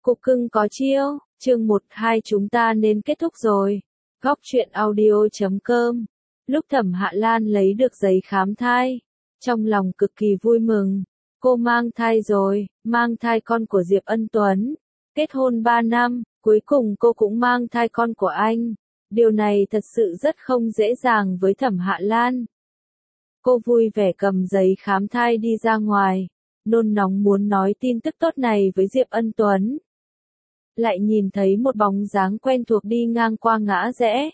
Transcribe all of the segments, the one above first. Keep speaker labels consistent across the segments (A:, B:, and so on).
A: Cục cưng có chiêu, chương 1-2 chúng ta nên kết thúc rồi. Góc truyện audio.com. Lúc Thẩm Hạ Lan lấy được giấy khám thai, trong lòng cực kỳ vui mừng. Cô mang thai rồi, mang thai con của Diệp Ân Tuấn. Kết hôn 3 năm, cuối cùng cô cũng mang thai con của anh. Điều này thật sự rất không dễ dàng với Thẩm Hạ Lan. Cô vui vẻ cầm giấy khám thai đi ra ngoài, nôn nóng muốn nói tin tức tốt này với Diệp Ân Tuấn. Lại nhìn thấy một bóng dáng quen thuộc đi ngang qua ngã rẽ.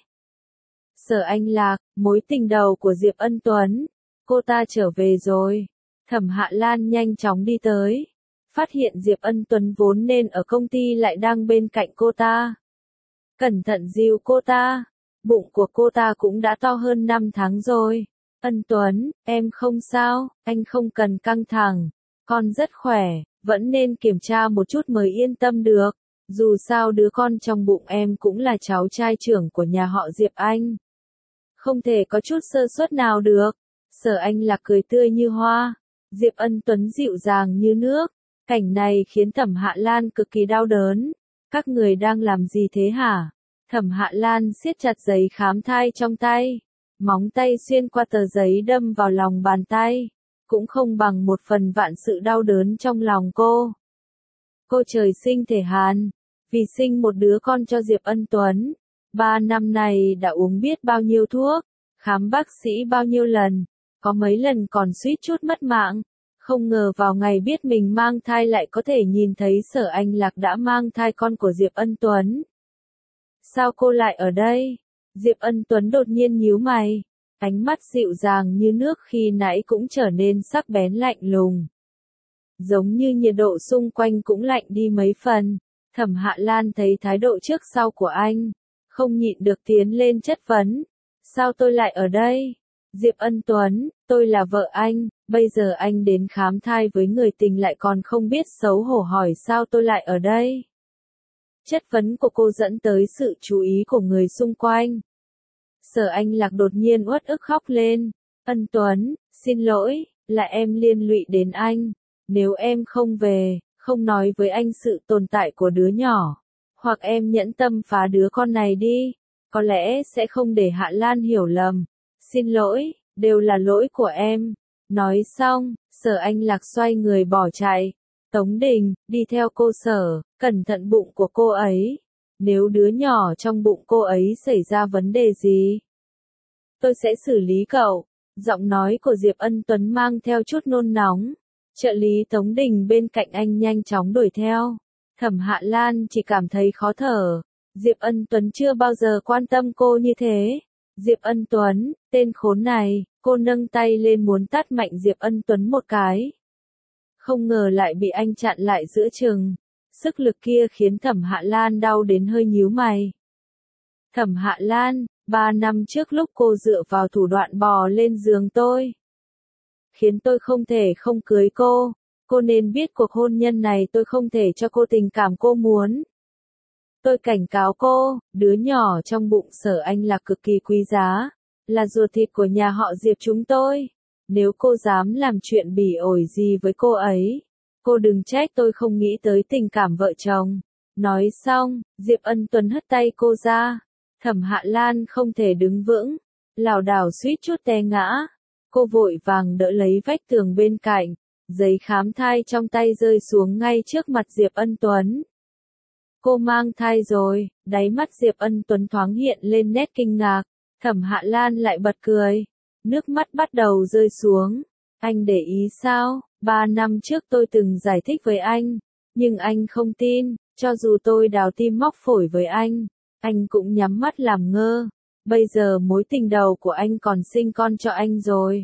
A: Sở Anh Lạc, mối tình đầu của Diệp Ân Tuấn. Cô ta trở về rồi. Thẩm Hạ Lan nhanh chóng đi tới. Phát hiện Diệp Ân Tuấn vốn nên ở công ty lại đang bên cạnh cô ta. Cẩn thận dìu cô ta. Bụng của cô ta cũng đã to hơn 5 tháng rồi. Ân Tuấn, em không sao, anh không cần căng thẳng. Con rất khỏe, vẫn nên kiểm tra một chút mới yên tâm được. Dù sao đứa con trong bụng em cũng là cháu trai trưởng của nhà họ Diệp Anh. Không thể có chút sơ suất nào được. Sở Anh Lạc cười tươi như hoa. Diệp Ân Tuấn dịu dàng như nước. Cảnh này khiến Thẩm Hạ Lan cực kỳ đau đớn. Các người đang làm gì thế hả? Thẩm Hạ Lan siết chặt giấy khám thai trong tay. Móng tay xuyên qua tờ giấy đâm vào lòng bàn tay. Cũng không bằng một phần vạn sự đau đớn trong lòng cô. Cô trời sinh thể hàn. Vì sinh một đứa con cho Diệp Ân Tuấn. 3 năm này đã uống biết bao nhiêu thuốc. Khám bác sĩ bao nhiêu lần. Có mấy lần còn suýt chút mất mạng. Không ngờ vào ngày biết mình mang thai lại có thể nhìn thấy Sở Anh Lạc đã mang thai con của Diệp Ân Tuấn. Sao cô lại ở đây? Diệp Ân Tuấn đột nhiên nhíu mày. Ánh mắt dịu dàng như nước khi nãy cũng trở nên sắc bén lạnh lùng. Giống như nhiệt độ xung quanh cũng lạnh đi mấy phần. Thẩm Hạ Lan thấy thái độ trước sau của anh. Không nhịn được tiến lên chất vấn. Sao tôi lại ở đây? Diệp Ân Tuấn, tôi là vợ anh, bây giờ anh đến khám thai với người tình lại còn không biết xấu hổ hỏi sao tôi lại ở đây. Chất vấn của cô dẫn tới sự chú ý của người xung quanh. Sở Anh Lạc đột nhiên uất ức khóc lên. Ân Tuấn, xin lỗi, là em liên lụy đến anh. Nếu em không về, không nói với anh sự tồn tại của đứa nhỏ, hoặc em nhẫn tâm phá đứa con này đi, có lẽ sẽ không để Hạ Lan hiểu lầm. Xin lỗi, đều là lỗi của em. Nói xong, Sở Anh Lạc xoay người bỏ chạy. Tống Đình, đi theo cô Sở, cẩn thận bụng của cô ấy. Nếu đứa nhỏ trong bụng cô ấy xảy ra vấn đề gì, tôi sẽ xử lý cậu. Giọng nói của Diệp Ân Tuấn mang theo chút nôn nóng. Trợ lý Tống Đình bên cạnh anh nhanh chóng đuổi theo. Thẩm Hạ Lan chỉ cảm thấy khó thở. Diệp Ân Tuấn chưa bao giờ quan tâm cô như thế. Diệp Ân Tuấn, tên khốn này, cô nâng tay lên muốn tát mạnh Diệp Ân Tuấn một cái. Không ngờ lại bị anh chặn lại giữa chừng. Sức lực kia khiến Thẩm Hạ Lan đau đến hơi nhíu mày. Thẩm Hạ Lan, 3 năm trước lúc cô dựa vào thủ đoạn bò lên giường tôi, khiến tôi không thể không cưới cô nên biết cuộc hôn nhân này tôi không thể cho cô tình cảm cô muốn. Tôi cảnh cáo cô, đứa nhỏ trong bụng Sở Anh Lạc cực kỳ quý giá, là ruột thịt của nhà họ Diệp chúng tôi. Nếu cô dám làm chuyện bỉ ổi gì với cô ấy, cô đừng trách tôi không nghĩ tới tình cảm vợ chồng. Nói xong, Diệp Ân Tuấn hất tay cô ra. Thẩm Hạ Lan không thể đứng vững, lảo đảo suýt chút té ngã. Cô vội vàng đỡ lấy vách tường bên cạnh, giấy khám thai trong tay rơi xuống ngay trước mặt Diệp Ân Tuấn. Cô mang thai rồi, đáy mắt Diệp Ân Tuấn thoáng hiện lên nét kinh ngạc. Thẩm Hạ Lan lại bật cười. Nước mắt bắt đầu rơi xuống. Anh để ý sao? 3 năm trước tôi từng giải thích với anh, nhưng anh không tin. Cho dù tôi đào tim móc phổi với anh cũng nhắm mắt làm ngơ. Bây giờ mối tình đầu của anh còn sinh con cho anh rồi.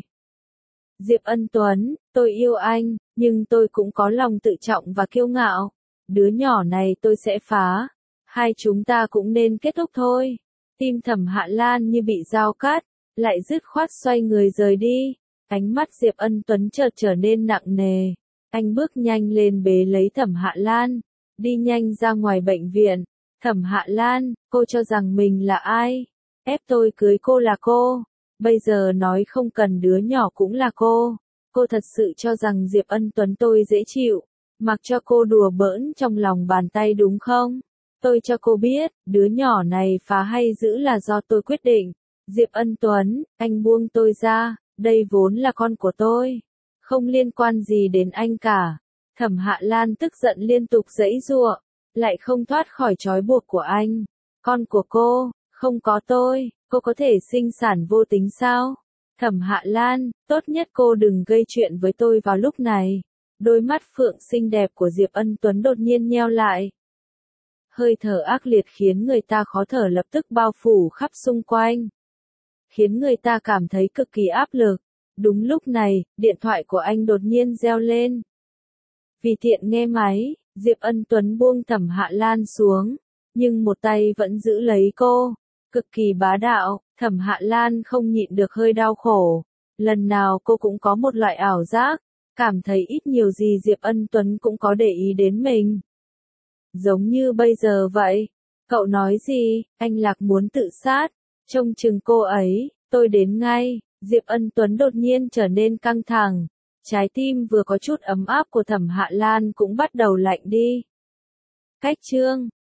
A: Diệp Ân Tuấn, tôi yêu anh, nhưng tôi cũng có lòng tự trọng và kiêu ngạo. Đứa nhỏ này tôi sẽ phá. Hai chúng ta cũng nên kết thúc thôi. Tim Thẩm Hạ Lan như bị dao cắt, lại dứt khoát xoay người rời đi. Ánh mắt Diệp Ân Tuấn chợt trở nên nặng nề. Anh bước nhanh lên bế lấy Thẩm Hạ Lan, đi nhanh ra ngoài bệnh viện. Thẩm Hạ Lan, cô cho rằng mình là ai? Ép tôi cưới cô là cô. Bây giờ nói không cần đứa nhỏ cũng là cô. Cô thật sự cho rằng Diệp Ân Tuấn tôi dễ chịu. Mặc cho cô đùa bỡn trong lòng bàn tay đúng không? Tôi cho cô biết, đứa nhỏ này phá hay giữ là do tôi quyết định. Diệp Ân Tuấn, anh buông tôi ra, đây vốn là con của tôi. Không liên quan gì đến anh cả. Thẩm Hạ Lan tức giận liên tục giãy giụa, lại không thoát khỏi trói buộc của anh. Con của cô, không có tôi, cô có thể sinh sản vô tính sao? Thẩm Hạ Lan, tốt nhất cô đừng gây chuyện với tôi vào lúc này. Đôi mắt phượng xinh đẹp của Diệp Ân Tuấn đột nhiên nheo lại. Hơi thở ác liệt khiến người ta khó thở lập tức bao phủ khắp xung quanh. Khiến người ta cảm thấy cực kỳ áp lực. Đúng lúc này, điện thoại của anh đột nhiên reo lên. Vì tiện nghe máy, Diệp Ân Tuấn buông Thẩm Hạ Lan xuống, nhưng một tay vẫn giữ lấy cô. Cực kỳ bá đạo, Thẩm Hạ Lan không nhịn được hơi đau khổ. Lần nào cô cũng có một loại ảo giác, cảm thấy ít nhiều gì Diệp Ân Tuấn cũng có để ý đến mình. Giống như bây giờ vậy. Cậu nói gì, anh Lạc muốn tự sát, trông chừng cô ấy, tôi đến ngay. Diệp Ân Tuấn đột nhiên trở nên căng thẳng. Trái tim vừa có chút ấm áp của Thẩm Hạ Lan cũng bắt đầu lạnh đi. Cách chương